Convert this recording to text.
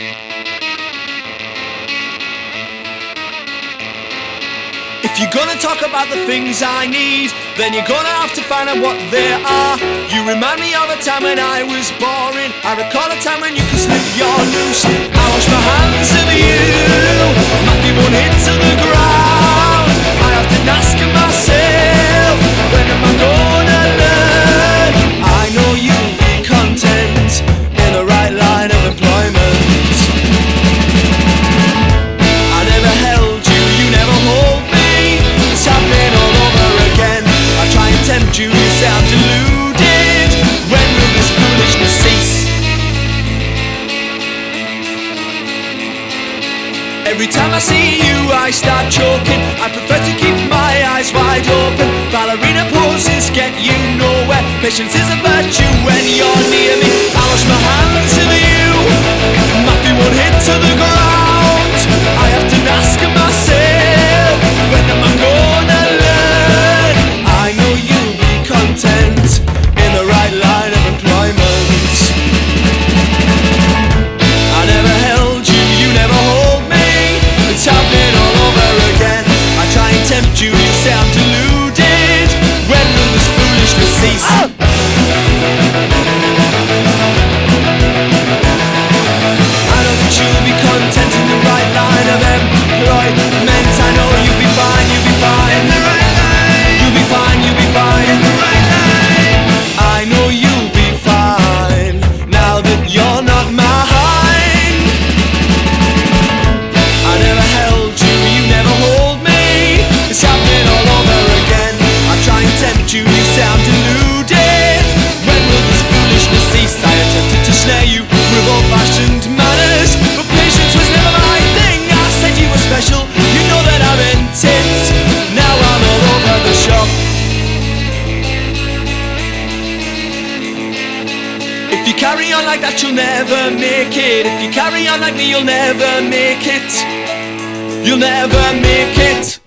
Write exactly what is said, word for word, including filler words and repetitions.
If you're gonna talk about the things I need, then you're gonna have to find out what they are. You remind me of a time when I was boring. I recall a time when you could slip your noose. I wash my hands of you, Matthew won't hit to the ground. I often ask myself, when am I gonna learn? I know you'll be content in the right line of employment. I never held you, you never hold me. It's happening all over again. I try and tempt you, you say I'm deluded. When will this foolishness cease? Every time I see you I start choking. I prefer to keep my eyes wide open. Ballerina poses get you nowhere. Patience is a virtue when you're near me. I wash my hands of you, Matthew won't hit to the ground. I have to ask myself, when am I gonna learn? I know you'll be content in the right line of employment. I never held you, you never hold me. It's happening all over again. I try and tempt you, you say I'm deluded. When will this foolishness cease? Oh! I know that you'll be content in the right line of employment. I know you'll be fine, you'll be fine in the right line. You'll be fine, you'll be fine in the right line. I know you'll be fine now that you're not mine. I never held you, you never hold me. It's happening all over again. I try and tempt you, you say I'm deluded. When will this foolishness cease? I attempted to snare you with old-fashioned manners, but patience was never my thing. I said you were special, you know that I meant it. Now I'm all over the shop. If you carry on like that you'll never make it. If you carry on like me you'll never make it. You'll never make it.